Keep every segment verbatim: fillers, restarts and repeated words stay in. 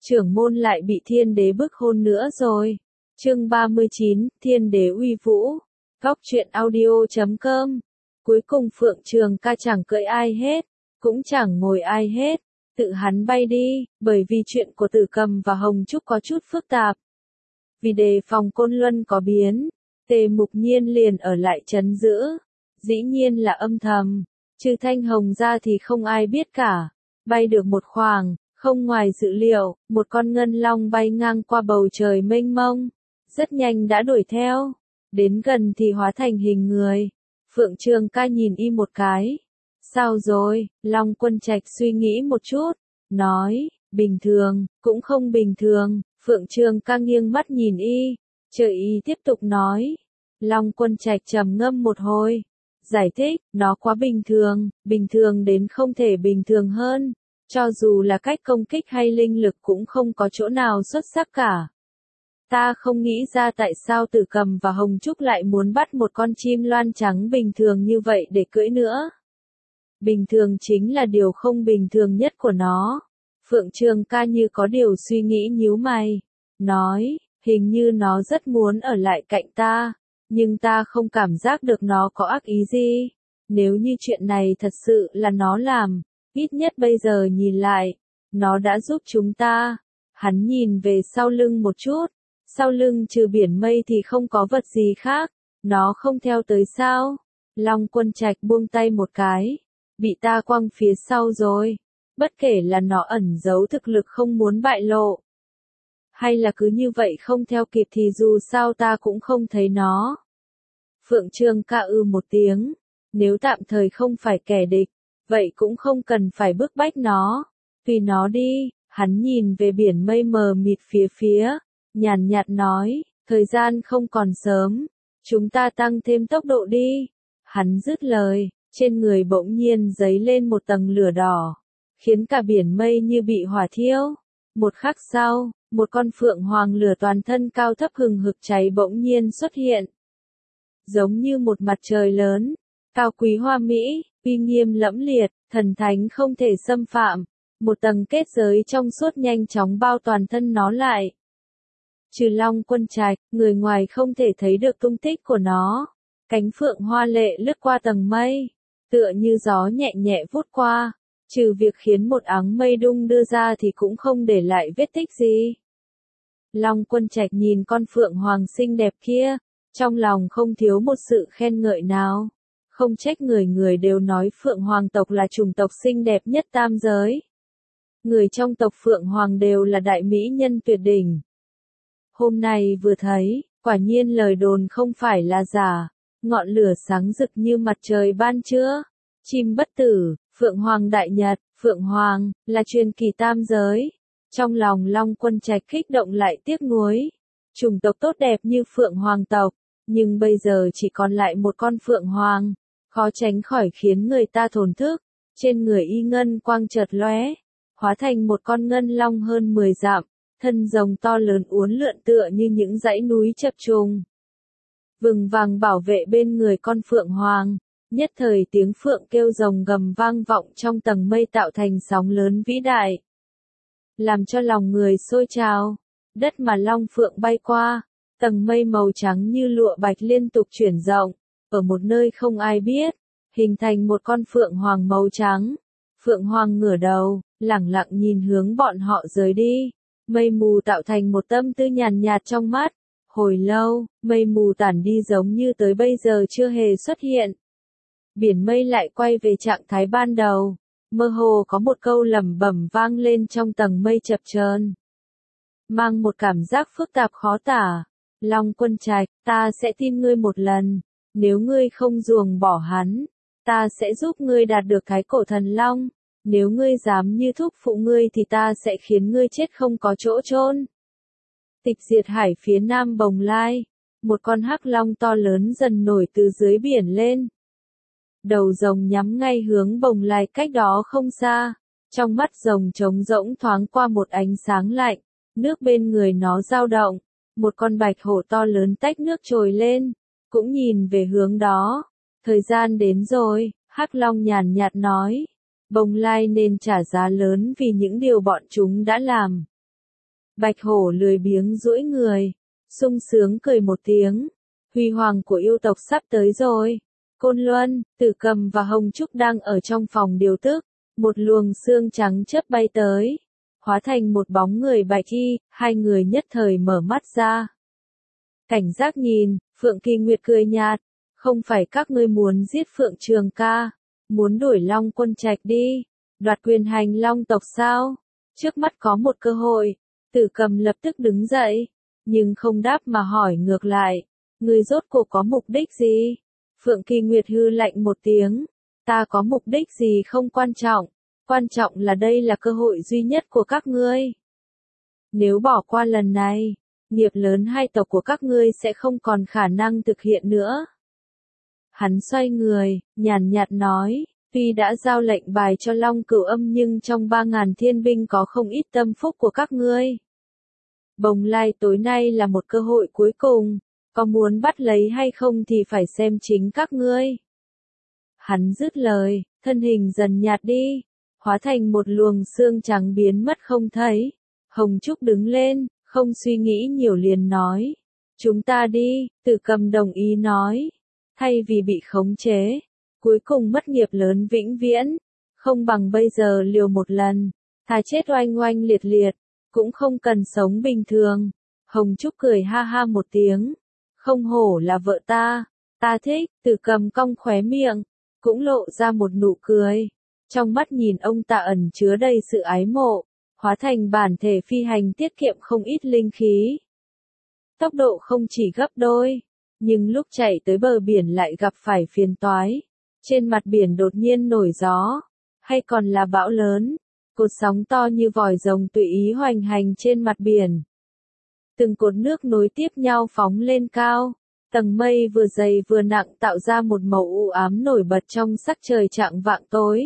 trưởng môn lại bị thiên đế bức hôn nữa rồi. Chương ba mươi chín, thiên đế uy vũ. Góc truyện audio chấm com. Cuối cùng Phượng Trường Ca chẳng cưỡi ai hết, cũng chẳng ngồi ai hết, tự hắn bay đi, bởi vì chuyện của Tử Cầm và Hồng Trúc có chút phức tạp. Vì đề phòng Côn Luân có biến, Tề Mục Nhiên liền ở lại trấn giữ, dĩ nhiên là âm thầm, trừ Thanh Hồng ra thì không ai biết cả. Bay được một khoảng, không ngoài dự liệu, một con ngân long bay ngang qua bầu trời mênh mông, rất nhanh đã đuổi theo, đến gần thì hóa thành hình người. Phượng Trường Ca nhìn y một cái. Sao rồi? Long Quân Trạch suy nghĩ một chút, nói, bình thường, cũng không bình thường. Phượng Trường Ca nghiêng mắt nhìn y, chờ y tiếp tục nói. Long Quân Trạch trầm ngâm một hồi, giải thích, nó quá bình thường, bình thường đến không thể bình thường hơn. Cho dù là cách công kích hay linh lực cũng không có chỗ nào xuất sắc cả. Ta không nghĩ ra tại sao Tử Cầm và Hồng Trúc lại muốn bắt một con chim loan trắng bình thường như vậy để cưỡi nữa. Bình thường chính là điều không bình thường nhất của nó. Phượng Trường Ca như có điều suy nghĩ nhíu mày, nói, hình như nó rất muốn ở lại cạnh ta, nhưng ta không cảm giác được nó có ác ý gì. Nếu như chuyện này thật sự là nó làm, ít nhất bây giờ nhìn lại, nó đã giúp chúng ta. Hắn nhìn về sau lưng một chút, sau lưng trừ biển mây thì không có vật gì khác, nó không theo tới sao? Long Quân Trạch buông tay một cái, bị ta quăng phía sau rồi, bất kể là nó ẩn giấu thực lực không muốn bại lộ, hay là cứ như vậy không theo kịp thì dù sao ta cũng không thấy nó. Phượng Trường Ca ư một tiếng, nếu tạm thời không phải kẻ địch, vậy cũng không cần phải bức bách nó, tùy nó đi. Hắn nhìn về biển mây mờ mịt phía phía, nhàn nhạt nói, thời gian không còn sớm, chúng ta tăng thêm tốc độ đi. Hắn dứt lời, trên người bỗng nhiên dấy lên một tầng lửa đỏ, khiến cả biển mây như bị hỏa thiêu. Một khắc sau, một con phượng hoàng lửa toàn thân cao thấp hừng hực cháy bỗng nhiên xuất hiện. Giống như một mặt trời lớn, cao quý hoa mỹ, uy nghiêm lẫm liệt, thần thánh không thể xâm phạm. Một tầng kết giới trong suốt nhanh chóng bao toàn thân nó lại. Trừ Long Quân Trạch, người ngoài không thể thấy được tung tích của nó. Cánh phượng hoa lệ lướt qua tầng mây, tựa như gió nhẹ nhẹ vút qua, trừ việc khiến một áng mây đung đưa ra thì cũng không để lại vết tích gì. Long Quân Trạch nhìn con phượng hoàng xinh đẹp kia, trong lòng không thiếu một sự khen ngợi nào. Không trách người người đều nói phượng hoàng tộc là chủng tộc xinh đẹp nhất tam giới. Người trong tộc Phượng Hoàng đều là đại mỹ nhân tuyệt đỉnh. Hôm nay vừa thấy, quả nhiên lời đồn không phải là giả, ngọn lửa sáng rực như mặt trời ban trưa. Chim bất tử, Phượng Hoàng đại nhật, Phượng Hoàng, là truyền kỳ tam giới. Trong lòng Long Quân Trạch kích động lại tiếc nuối. Chủng tộc tốt đẹp như Phượng Hoàng tộc, nhưng bây giờ chỉ còn lại một con Phượng Hoàng, khó tránh khỏi khiến người ta thổn thức. Trên người y ngân quang chợt lóe, hóa thành một con ngân long hơn mười dặm, thân rồng to lớn uốn lượn tựa như những dãy núi chập trùng. Vừng vàng bảo vệ bên người con phượng hoàng, nhất thời tiếng phượng kêu rồng gầm vang vọng trong tầng mây tạo thành sóng lớn vĩ đại. Làm cho lòng người sôi trào, đất mà long phượng bay qua, tầng mây màu trắng như lụa bạch liên tục chuyển rộng, ở một nơi không ai biết, hình thành một con phượng hoàng màu trắng. Phượng Hoàng ngửa đầu, lẳng lặng nhìn hướng bọn họ rời đi. Mây mù tạo thành một tâm tư nhàn nhạt trong mắt. Hồi lâu, mây mù tản đi giống như tới bây giờ chưa hề xuất hiện. Biển mây lại quay về trạng thái ban đầu. Mơ hồ có một câu lẩm bẩm vang lên trong tầng mây chập chờn, mang một cảm giác phức tạp khó tả. Long Quân Trạch, ta sẽ tin ngươi một lần. Nếu ngươi không ruồng bỏ hắn, ta sẽ giúp ngươi đạt được cái cổ thần long. Nếu ngươi dám như thúc phụ ngươi thì ta sẽ khiến ngươi chết không có chỗ chôn. Tịch diệt hải phía nam Bồng Lai, một con hắc long to lớn dần nổi từ dưới biển lên. Đầu rồng nhắm ngay hướng Bồng Lai cách đó không xa. Trong mắt rồng trống rỗng thoáng qua một ánh sáng lạnh, nước bên người nó dao động. Một con bạch hổ to lớn tách nước trồi lên, cũng nhìn về hướng đó. Thời gian đến rồi, hắc long nhàn nhạt nói. Bồng Lai nên trả giá lớn vì những điều bọn chúng đã làm. Bạch hổ lười biếng duỗi người, sung sướng cười một tiếng. Huy hoàng của yêu tộc sắp tới rồi. Côn Luân, Tử Cầm và Hồng Trúc đang ở trong phòng điều tức. Một luồng xương trắng chớp bay tới, hóa thành một bóng người bạch y, hai người nhất thời mở mắt ra. Cảnh giác nhìn, Phượng Kỳ Nguyệt cười nhạt, không phải các ngươi muốn giết Phượng Trường ca, muốn đuổi Long Quân Trạch đi, đoạt quyền hành Long tộc sao? Trước mắt có một cơ hội, Tử Cầm lập tức đứng dậy, nhưng không đáp mà hỏi ngược lại, ngươi rốt cuộc có mục đích gì? Phượng Kỳ Nguyệt hư lạnh một tiếng, ta có mục đích gì không quan trọng, quan trọng là đây là cơ hội duy nhất của các ngươi. Nếu bỏ qua lần này, nghiệp lớn hai tộc của các ngươi sẽ không còn khả năng thực hiện nữa. Hắn xoay người, nhàn nhạt nói, tuy đã giao lệnh bài cho Long Cửu Âm nhưng trong ba ngàn thiên binh có không ít tâm phúc của các ngươi. Bồng Lai tối nay là một cơ hội cuối cùng, có muốn bắt lấy hay không thì phải xem chính các ngươi. Hắn dứt lời, thân hình dần nhạt đi, hóa thành một luồng xương trắng biến mất không thấy. Hồng Trúc đứng lên, không suy nghĩ nhiều liền nói, chúng ta đi, Tử Cầm đồng ý nói, thay vì bị khống chế, cuối cùng mất nghiệp lớn vĩnh viễn, không bằng bây giờ liều một lần, thà chết oanh oanh liệt liệt, cũng không cần sống bình thường. Hồng Trúc cười ha ha một tiếng, không hổ là vợ ta, ta thích. Tử Cầm cong khóe miệng, cũng lộ ra một nụ cười, trong mắt nhìn ông ta ẩn chứa đầy sự ái mộ, hóa thành bản thể phi hành tiết kiệm không ít linh khí. Tốc độ không chỉ gấp đôi, nhưng lúc chạy tới bờ biển lại gặp phải phiền toái. Trên mặt biển đột nhiên nổi gió, hay còn là bão lớn, cột sóng to như vòi rồng tùy ý hoành hành trên mặt biển. Từng cột nước nối tiếp nhau phóng lên cao, tầng mây vừa dày vừa nặng tạo ra một màu u ám nổi bật trong sắc trời chạng vạng tối.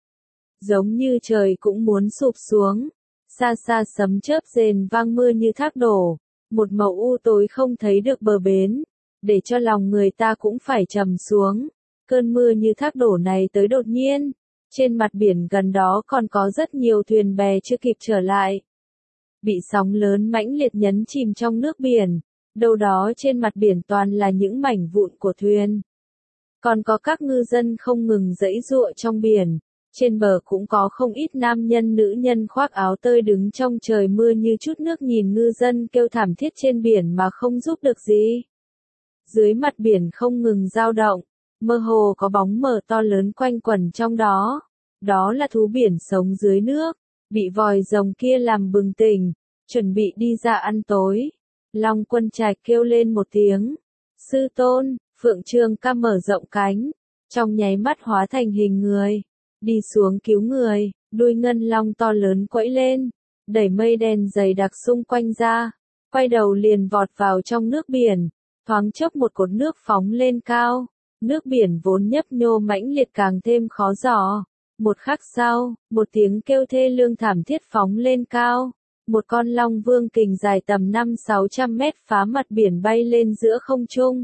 Giống như trời cũng muốn sụp xuống, xa xa sấm chớp rền vang mưa như thác đổ, một màu u tối không thấy được bờ bến, để cho lòng người ta cũng phải trầm xuống. Cơn mưa như thác đổ này tới đột nhiên, trên mặt biển gần đó còn có rất nhiều thuyền bè chưa kịp trở lại. Bị sóng lớn mãnh liệt nhấn chìm trong nước biển, đâu đó trên mặt biển toàn là những mảnh vụn của thuyền. Còn có các ngư dân không ngừng giãy giụa trong biển, trên bờ cũng có không ít nam nhân nữ nhân khoác áo tơi đứng trong trời mưa như chút nước nhìn ngư dân kêu thảm thiết trên biển mà không giúp được gì. Dưới mặt biển không ngừng dao động, mơ hồ có bóng mờ to lớn quanh quẩn trong đó. Đó là thú biển sống dưới nước, bị vòi rồng kia làm bừng tỉnh, chuẩn bị đi ra ăn tối. Long Quân Trạch kêu lên một tiếng, sư tôn. Phượng Trường ca mở rộng cánh, trong nháy mắt hóa thành hình người, đi xuống cứu người. Đuôi ngân long to lớn quẫy lên, đẩy mây đen dày đặc xung quanh ra, quay đầu liền vọt vào trong nước biển. Thoáng chốc một cột nước phóng lên cao, nước biển vốn nhấp nhô mãnh liệt càng thêm khó dò. Một khắc sau, một tiếng kêu thê lương thảm thiết phóng lên cao, một con long vương kình dài tầm năm sáu trăm mét phá mặt biển bay lên giữa không trung.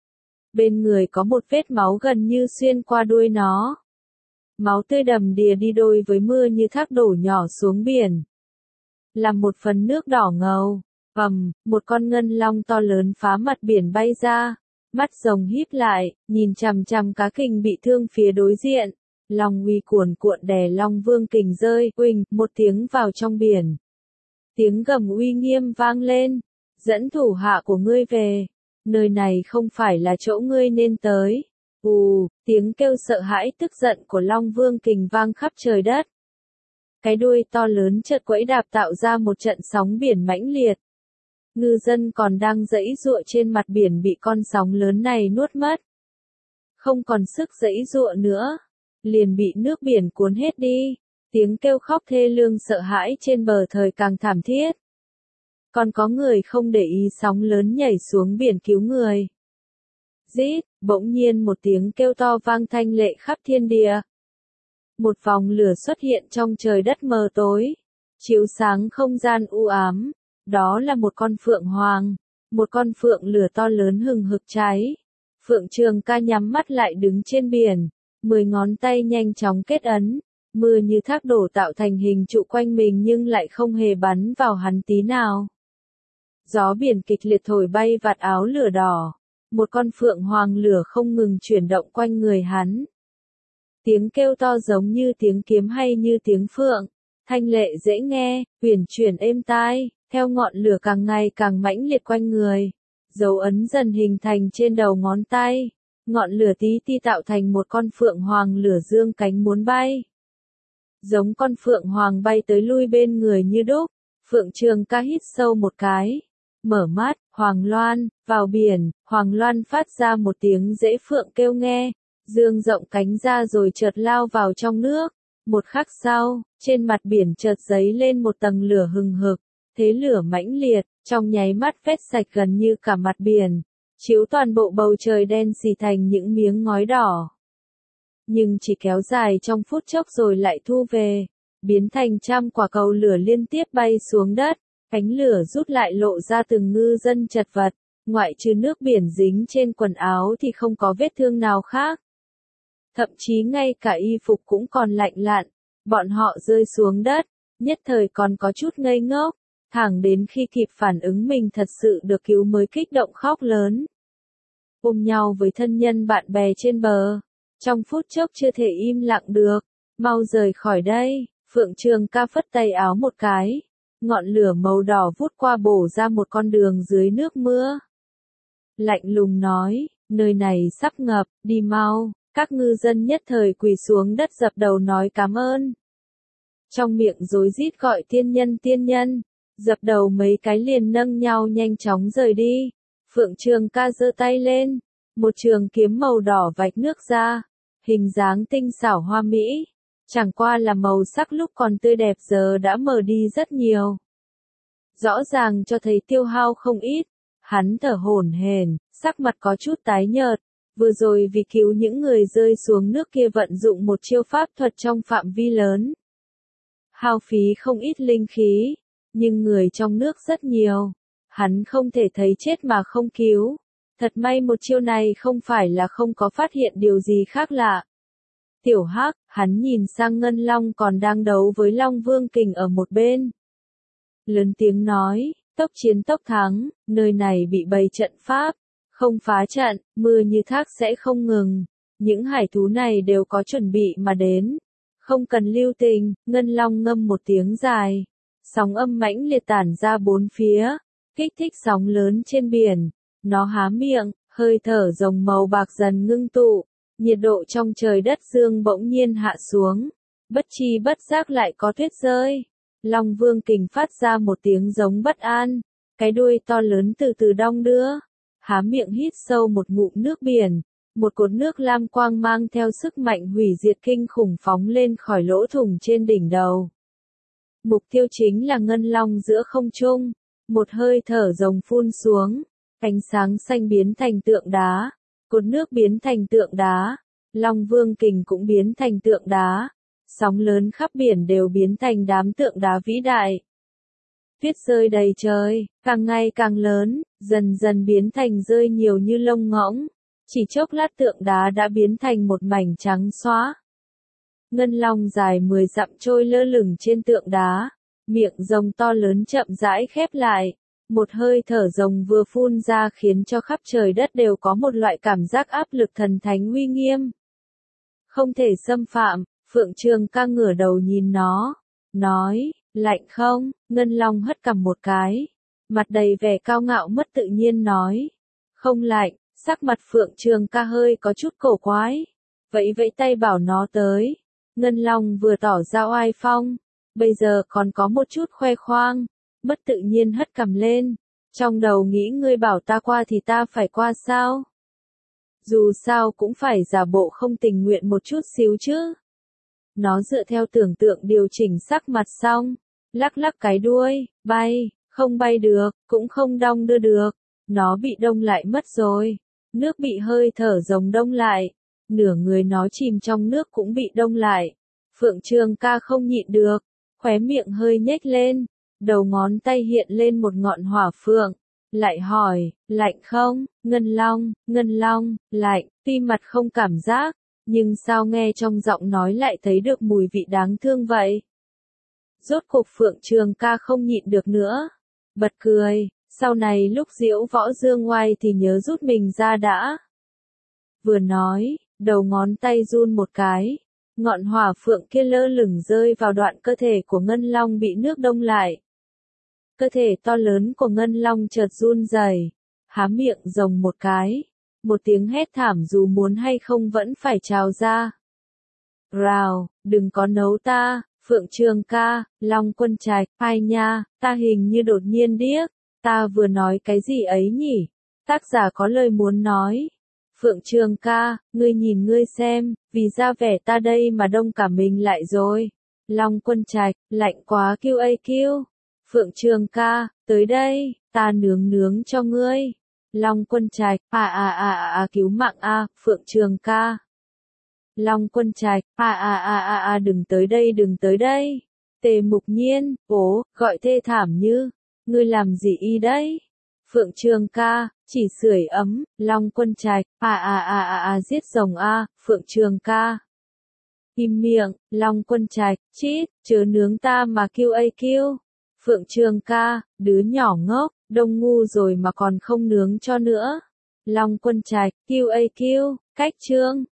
Bên người có một vết máu gần như xuyên qua đuôi nó. Máu tươi đầm đìa đi đôi với mưa như thác đổ nhỏ xuống biển. Làm một phần nước đỏ ngầu, ầm, một con ngân long to lớn phá mặt biển bay ra, mắt rồng híp lại, nhìn chằm chằm cá kình bị thương phía đối diện. Long uy cuồn cuộn đè long vương kình rơi, uỳnh, một tiếng vào trong biển. Tiếng gầm uy nghiêm vang lên, dẫn thủ hạ của ngươi về, nơi này không phải là chỗ ngươi nên tới. Ù, tiếng kêu sợ hãi tức giận của long vương kình vang khắp trời đất. Cái đuôi to lớn chợt quẫy đạp tạo ra một trận sóng biển mãnh liệt. Ngư dân còn đang giãy giụa trên mặt biển bị con sóng lớn này nuốt mất. Không còn sức giãy giụa nữa, liền bị nước biển cuốn hết đi. Tiếng kêu khóc thê lương sợ hãi trên bờ thời càng thảm thiết. Còn có người không để ý sóng lớn nhảy xuống biển cứu người. Rít, bỗng nhiên một tiếng kêu to vang thanh lệ khắp thiên địa. Một vòng lửa xuất hiện trong trời đất mờ tối, chiếu sáng không gian u ám. Đó là một con phượng hoàng, một con phượng lửa to lớn hừng hực cháy. Phượng Trường ca nhắm mắt lại đứng trên biển, mười ngón tay nhanh chóng kết ấn, Mưa như thác đổ tạo thành hình trụ quanh mình nhưng lại không hề bắn vào hắn tí nào. Gió biển kịch liệt thổi bay vạt áo lửa đỏ. Một con phượng hoàng lửa không ngừng chuyển động quanh người hắn. Tiếng kêu to giống như tiếng kiếm hay như tiếng phượng. Thanh lệ dễ nghe, uyển chuyển êm tai, theo ngọn lửa càng ngày càng mãnh liệt quanh người. Dấu ấn dần hình thành trên đầu ngón tay. Ngọn lửa tí ti tạo thành một con phượng hoàng lửa dương cánh muốn bay. Giống con phượng hoàng bay tới lui bên người như đúc. Phượng Trường Ca hít sâu một cái. Mở mắt, Hoàng Loan, vào biển, Hoàng Loan phát ra một tiếng dễ phượng kêu nghe. Dương rộng cánh ra rồi chợt lao vào trong nước. Một khắc sau, trên mặt biển chợt dấy lên một tầng lửa hừng hực. Thế lửa mãnh liệt, trong nháy mắt vét sạch gần như cả mặt biển. Chiếu toàn bộ bầu trời đen xì thành những miếng ngói đỏ. Nhưng chỉ kéo dài trong phút chốc rồi lại thu về. Biến thành trăm quả cầu lửa liên tiếp bay xuống đất. Cánh lửa rút lại lộ ra từng ngư dân chật vật. Ngoại trừ nước biển dính trên quần áo thì không có vết thương nào khác. Thậm chí ngay cả y phục cũng còn lạnh lặn. Bọn họ rơi xuống đất. Nhất thời còn có chút ngây ngốc. Thẳng đến khi kịp phản ứng mình thật sự được cứu mới kích động khóc lớn. Ôm nhau với thân nhân bạn bè trên bờ. Trong phút chốc chưa thể im lặng được. Mau rời khỏi đây. Phượng Trường Ca phất tay áo một cái. Ngọn lửa màu đỏ vút qua bổ ra một con đường dưới nước mưa. Lạnh lùng nói, nơi này sắp ngập, đi mau. Các ngư dân nhất thời quỳ xuống đất dập đầu nói cảm ơn. Trong miệng rối rít gọi tiên nhân tiên nhân. Dập đầu mấy cái liền nâng nhau nhanh chóng rời đi. Phượng Trường Ca giơ tay lên. Một trường kiếm màu đỏ vạch nước ra. Hình dáng tinh xảo hoa mỹ. Chẳng qua là màu sắc lúc còn tươi đẹp giờ đã mờ đi rất nhiều. Rõ ràng cho thấy tiêu hao không ít. Hắn thở hổn hển, sắc mặt có chút tái nhợt. Vừa rồi vì cứu những người rơi xuống nước kia vận dụng một chiêu pháp thuật trong phạm vi lớn. Hao phí không ít linh khí. Nhưng người trong nước rất nhiều. Hắn không thể thấy chết mà không cứu. Thật may một chiêu này không phải là không có phát hiện điều gì khác lạ. Tiểu Hắc, hắn nhìn sang Ngân Long còn đang đấu với Long Vương Kình ở một bên. Lớn tiếng nói, tốc chiến tốc thắng, nơi này bị bày trận pháp. Không phá trận, mưa như thác sẽ không ngừng. Những hải thú này đều có chuẩn bị mà đến. Không cần lưu tình, Ngân Long ngâm một tiếng dài. Sóng âm mãnh liệt tản ra bốn phía. Kích thích sóng lớn trên biển. Nó há miệng, hơi thở rồng màu bạc dần ngưng tụ. Nhiệt độ trong trời đất dương bỗng nhiên hạ xuống. Bất chi bất giác lại có tuyết rơi. Long Vương Kình phát ra một tiếng giống bất an. Cái đuôi to lớn từ từ đong đưa. Há miệng hít sâu một ngụm nước biển. Một cột nước lam quang mang theo sức mạnh hủy diệt kinh khủng phóng lên khỏi lỗ thủng trên đỉnh đầu. Mục tiêu chính là Ngân Long giữa không trung. Một hơi thở rồng phun xuống. Ánh sáng xanh biến thành tượng đá. Cột nước biến thành tượng đá. Long Vương Kình cũng biến thành tượng đá. Sóng lớn khắp biển đều biến thành đám tượng đá vĩ đại. Tuyết rơi đầy trời, càng ngày càng lớn, dần dần biến thành rơi nhiều như lông ngỗng. Chỉ chốc lát tượng đá đã biến thành một mảnh trắng xóa. Ngân Long dài mười dặm trôi lơ lửng trên tượng đá. Miệng rồng to lớn chậm rãi khép lại. Một hơi thở rồng vừa phun ra khiến cho khắp trời đất đều có một loại cảm giác áp lực thần thánh uy nghiêm. Không thể xâm phạm, Phượng Trường Ca ngửa đầu nhìn nó. Nói, lạnh không? Ngân Long hất cằm một cái. Mặt đầy vẻ cao ngạo mất tự nhiên nói. Không lạnh, sắc mặt Phượng Trường Ca hơi có chút cổ quái. Vẫy vẫy tay bảo nó tới. Ngân Long vừa tỏ ra oai phong. Bây giờ còn có một chút khoe khoang. Mất tự nhiên hất cằm lên. Trong đầu nghĩ ngươi bảo ta qua thì ta phải qua sao? Dù sao cũng phải giả bộ không tình nguyện một chút xíu chứ. Nó dựa theo tưởng tượng điều chỉnh sắc mặt xong. Lắc lắc cái đuôi, bay, không bay được, cũng không đong đưa được. Nó bị đông lại mất rồi. Nước bị hơi thở rồng đông lại. Nửa người nó chìm trong nước cũng bị đông lại. Phượng Trường Ca không nhịn được. Khóe miệng hơi nhếch lên. Đầu ngón tay hiện lên một ngọn hỏa phượng. Lại hỏi, lạnh không? Ngân Long, Ngân Long, lạnh, tuy mặt không cảm giác. Nhưng sao nghe trong giọng nói lại thấy được mùi vị đáng thương vậy? Rốt cuộc Phượng Trường ca không nhịn được nữa. Bật cười, sau này lúc diễu võ dương ngoai thì nhớ rút mình ra đã. Vừa nói, đầu ngón tay run một cái. Ngọn hỏa phượng kia lơ lửng rơi vào đoạn cơ thể của Ngân Long bị nước đông lại. Cơ thể to lớn của Ngân Long chợt run rẩy, há miệng rồng một cái. Một tiếng hét thảm dù muốn hay không vẫn phải trào ra. Rào, đừng có nấu ta, Phượng Trường ca, Long Quân Trạch, ai nha, ta hình như đột nhiên điếc, ta vừa nói cái gì ấy nhỉ? Tác giả có lời muốn nói. Phượng Trường ca, ngươi nhìn ngươi xem, vì ra vẻ ta đây mà đông cả mình lại rồi. Long Quân Trạch, lạnh quá kêu ây kêu. Phượng Trường ca, tới đây, ta nướng nướng cho ngươi. Long Quân Trạch, à à à à à cứu mạng a, Phượng Trường ca. Long Quân Trạch, à à à à à đừng tới đây đừng tới đây. Tề Mục Nhiên, ố, gọi thê thảm như, ngươi làm gì y đấy? Phượng Trường ca, chỉ sưởi ấm, Long Quân Trạch, à à à à à giết rồng a, Phượng Trường ca. Im miệng, Long Quân Trạch, chít, chớ nướng ta mà kêu ây kêu. Phượng Trường ca, đứa nhỏ ngốc, đông ngu rồi mà còn không nướng cho nữa. Long Quân Trạch, kêu ây kêu, cách chương.